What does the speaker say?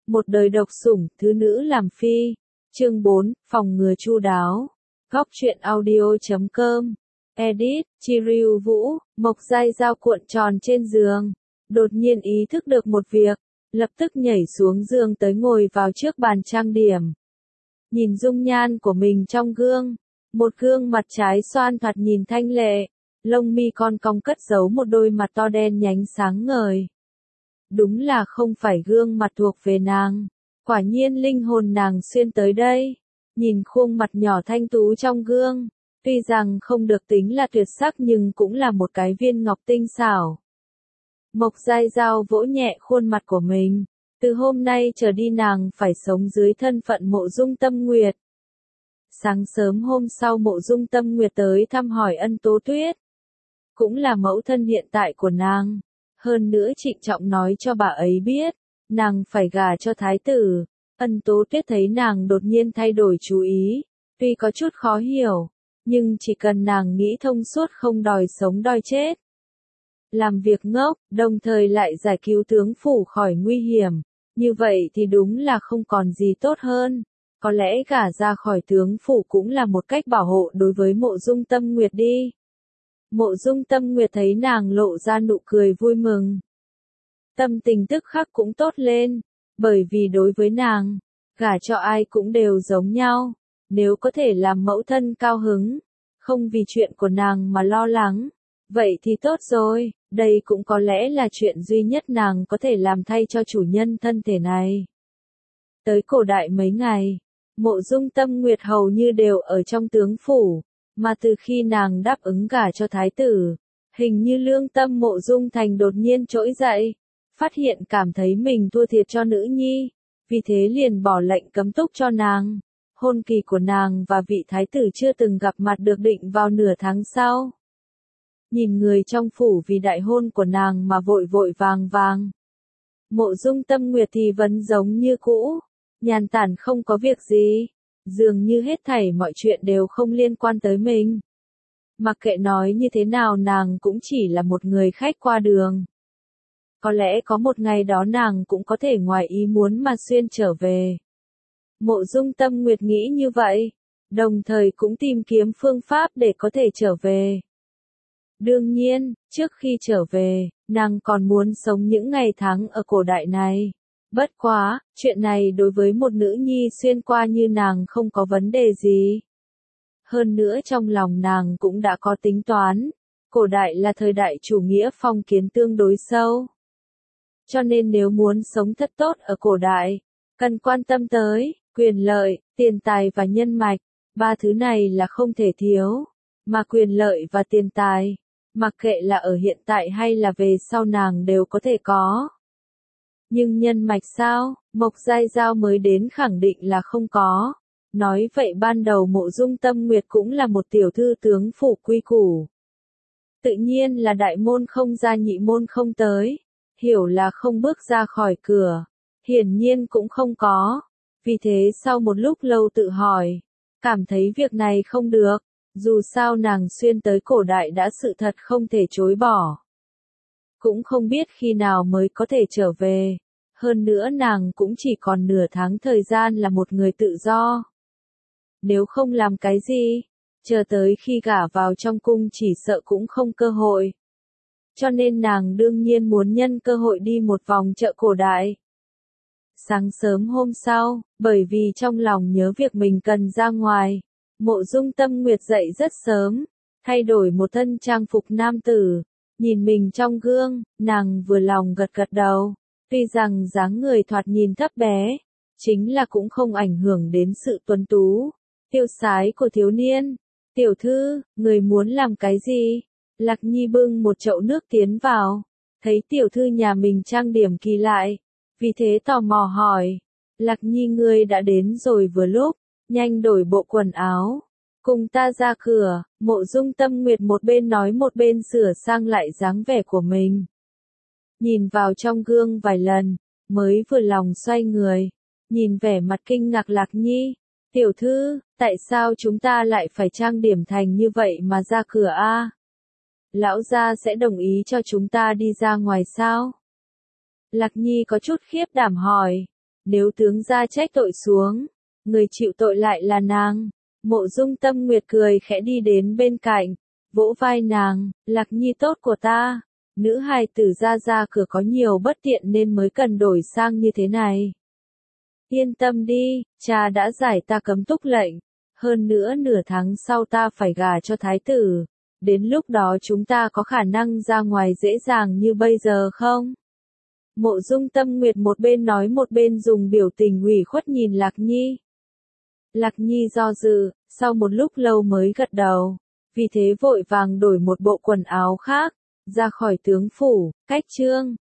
Một đời độc sủng, thứ nữ làm phi. Chương 4, phòng ngừa chu đáo. Góc truyện audio.com. Edit, Chiryu Vũ, Mộc Giai Dao cuộn tròn trên giường. Đột nhiên ý thức được một việc, lập tức nhảy xuống giường tới ngồi vào trước bàn trang điểm. Nhìn dung nhan của mình trong gương, một gương mặt trái xoan thoạt nhìn thanh lệ, lông mi con cong cất giấu một đôi mặt to đen nhánh sáng ngời. Đúng là không phải gương mặt thuộc về nàng, quả nhiên linh hồn nàng xuyên tới đây. Nhìn khuôn mặt nhỏ thanh tú trong gương, tuy rằng không được tính là tuyệt sắc nhưng cũng là một cái viên ngọc tinh xảo. Mộc Giai Dao vỗ nhẹ khuôn mặt của mình, từ hôm nay trở đi nàng phải sống dưới thân phận Mộ Dung Tâm Nguyệt. Sáng sớm hôm sau Mộ Dung Tâm Nguyệt tới thăm hỏi Ân Tố Tuyết, cũng là mẫu thân hiện tại của nàng. Hơn nữa trịnh trọng nói cho bà ấy biết, nàng phải gả cho thái tử. Ân Tố Tuyết thấy nàng đột nhiên thay đổi chú ý, tuy có chút khó hiểu, nhưng chỉ cần nàng nghĩ thông suốt không đòi sống đòi chết. Làm việc ngốc, đồng thời lại giải cứu tướng phủ khỏi nguy hiểm, như vậy thì đúng là không còn gì tốt hơn. Có lẽ gả ra khỏi tướng phủ cũng là một cách bảo hộ đối với Mộ Dung Tâm Nguyệt đi. Mộ Dung Tâm Nguyệt thấy nàng lộ ra nụ cười vui mừng, tâm tình tức khắc cũng tốt lên, bởi vì đối với nàng, gả cho ai cũng đều giống nhau, nếu có thể làm mẫu thân cao hứng, không vì chuyện của nàng mà lo lắng, vậy thì tốt rồi, đây cũng có lẽ là chuyện duy nhất nàng có thể làm thay cho chủ nhân thân thể này. Tới cổ đại mấy ngày, Mộ Dung Tâm Nguyệt hầu như đều ở trong tướng phủ, mà từ khi nàng đáp ứng gả cho thái tử, hình như lương tâm Mộ Dung Thành đột nhiên trỗi dậy, phát hiện cảm thấy mình thua thiệt cho nữ nhi, vì thế liền bỏ lệnh cấm túc cho nàng. Hôn kỳ của nàng và vị thái tử chưa từng gặp mặt được định vào nửa tháng sau. Nhìn người trong phủ vì đại hôn của nàng mà vội vội vàng vàng. Mộ Dung Tâm Nguyệt thì vẫn giống như cũ, nhàn tản không có việc gì, dường như hết thảy mọi chuyện đều không liên quan tới mình. Mặc kệ nói như thế nào nàng cũng chỉ là một người khách qua đường. Có lẽ có một ngày đó nàng cũng có thể ngoài ý muốn mà xuyên trở về. Mộ Dung Tâm Nguyệt nghĩ như vậy, đồng thời cũng tìm kiếm phương pháp để có thể trở về. Đương nhiên, trước khi trở về, nàng còn muốn sống những ngày tháng ở cổ đại này. Bất quá, chuyện này đối với một nữ nhi xuyên qua như nàng không có vấn đề gì. Hơn nữa trong lòng nàng cũng đã có tính toán, cổ đại là thời đại chủ nghĩa phong kiến tương đối sâu. Cho nên nếu muốn sống thật tốt ở cổ đại, cần quan tâm tới quyền lợi, tiền tài và nhân mạch, ba thứ này là không thể thiếu, mà quyền lợi và tiền tài, mặc kệ là ở hiện tại hay là về sau nàng đều có thể có. Nhưng nhân mạch sao? Mộc Giai Dao mới đến khẳng định là không có. Nói vậy ban đầu Mộ Dung Tâm Nguyệt cũng là một tiểu thư tướng phủ quy củ. Tự nhiên là đại môn không ra nhị môn không tới, hiểu là không bước ra khỏi cửa, hiển nhiên cũng không có. Vì thế sau một lúc lâu tự hỏi, cảm thấy việc này không được, dù sao nàng xuyên tới cổ đại đã sự thật không thể chối bỏ. Cũng không biết khi nào mới có thể trở về, hơn nữa nàng cũng chỉ còn nửa tháng thời gian là một người tự do. Nếu không làm cái gì, chờ tới khi gả vào trong cung chỉ sợ cũng không cơ hội. Cho nên nàng đương nhiên muốn nhân cơ hội đi một vòng chợ cổ đại. Sáng sớm hôm sau, bởi vì trong lòng nhớ việc mình cần ra ngoài, Mộ Dung Tâm Nguyệt dậy rất sớm, thay đổi một thân trang phục nam tử, nhìn mình trong gương, nàng vừa lòng gật gật đầu, tuy rằng dáng người thoạt nhìn thấp bé, chính là cũng không ảnh hưởng đến sự tuấn tú, tiêu sái của thiếu niên. Tiểu thư, người muốn làm cái gì? Lạc Nhi bưng một chậu nước tiến vào, thấy tiểu thư nhà mình trang điểm kỳ lại, vì thế tò mò hỏi, Lạc Nhi ngươi đã đến rồi vừa lúc, nhanh đổi bộ quần áo, cùng ta ra cửa. Mộ Dung Tâm Nguyệt một bên nói một bên sửa sang lại dáng vẻ của mình. Nhìn vào trong gương vài lần, mới vừa lòng xoay người, nhìn vẻ mặt kinh ngạc Lạc Nhi, tiểu thư, tại sao chúng ta lại phải trang điểm thành như vậy mà ra cửa a? Lão gia sẽ đồng ý cho chúng ta đi ra ngoài sao? Lạc Nhi có chút khiếp đảm hỏi. Nếu tướng gia trách tội xuống, người chịu tội lại là nàng. Mộ Dung Tâm Nguyệt cười khẽ đi đến bên cạnh, vỗ vai nàng, Lạc Nhi tốt của ta. Nữ hài tử ra cửa có nhiều bất tiện nên mới cần đổi sang như thế này. Yên tâm đi, cha đã giải ta cấm túc lệnh. Hơn nữa nửa tháng sau ta phải gả cho thái tử. Đến lúc đó chúng ta có khả năng ra ngoài dễ dàng như bây giờ không? Mộ Dung Tâm Nguyệt một bên nói một bên dùng biểu tình ủy khuất nhìn Lạc Nhi. Lạc Nhi do dự, sau một lúc lâu mới gật đầu. Vì thế vội vàng đổi một bộ quần áo khác, ra khỏi tướng phủ, cách trương.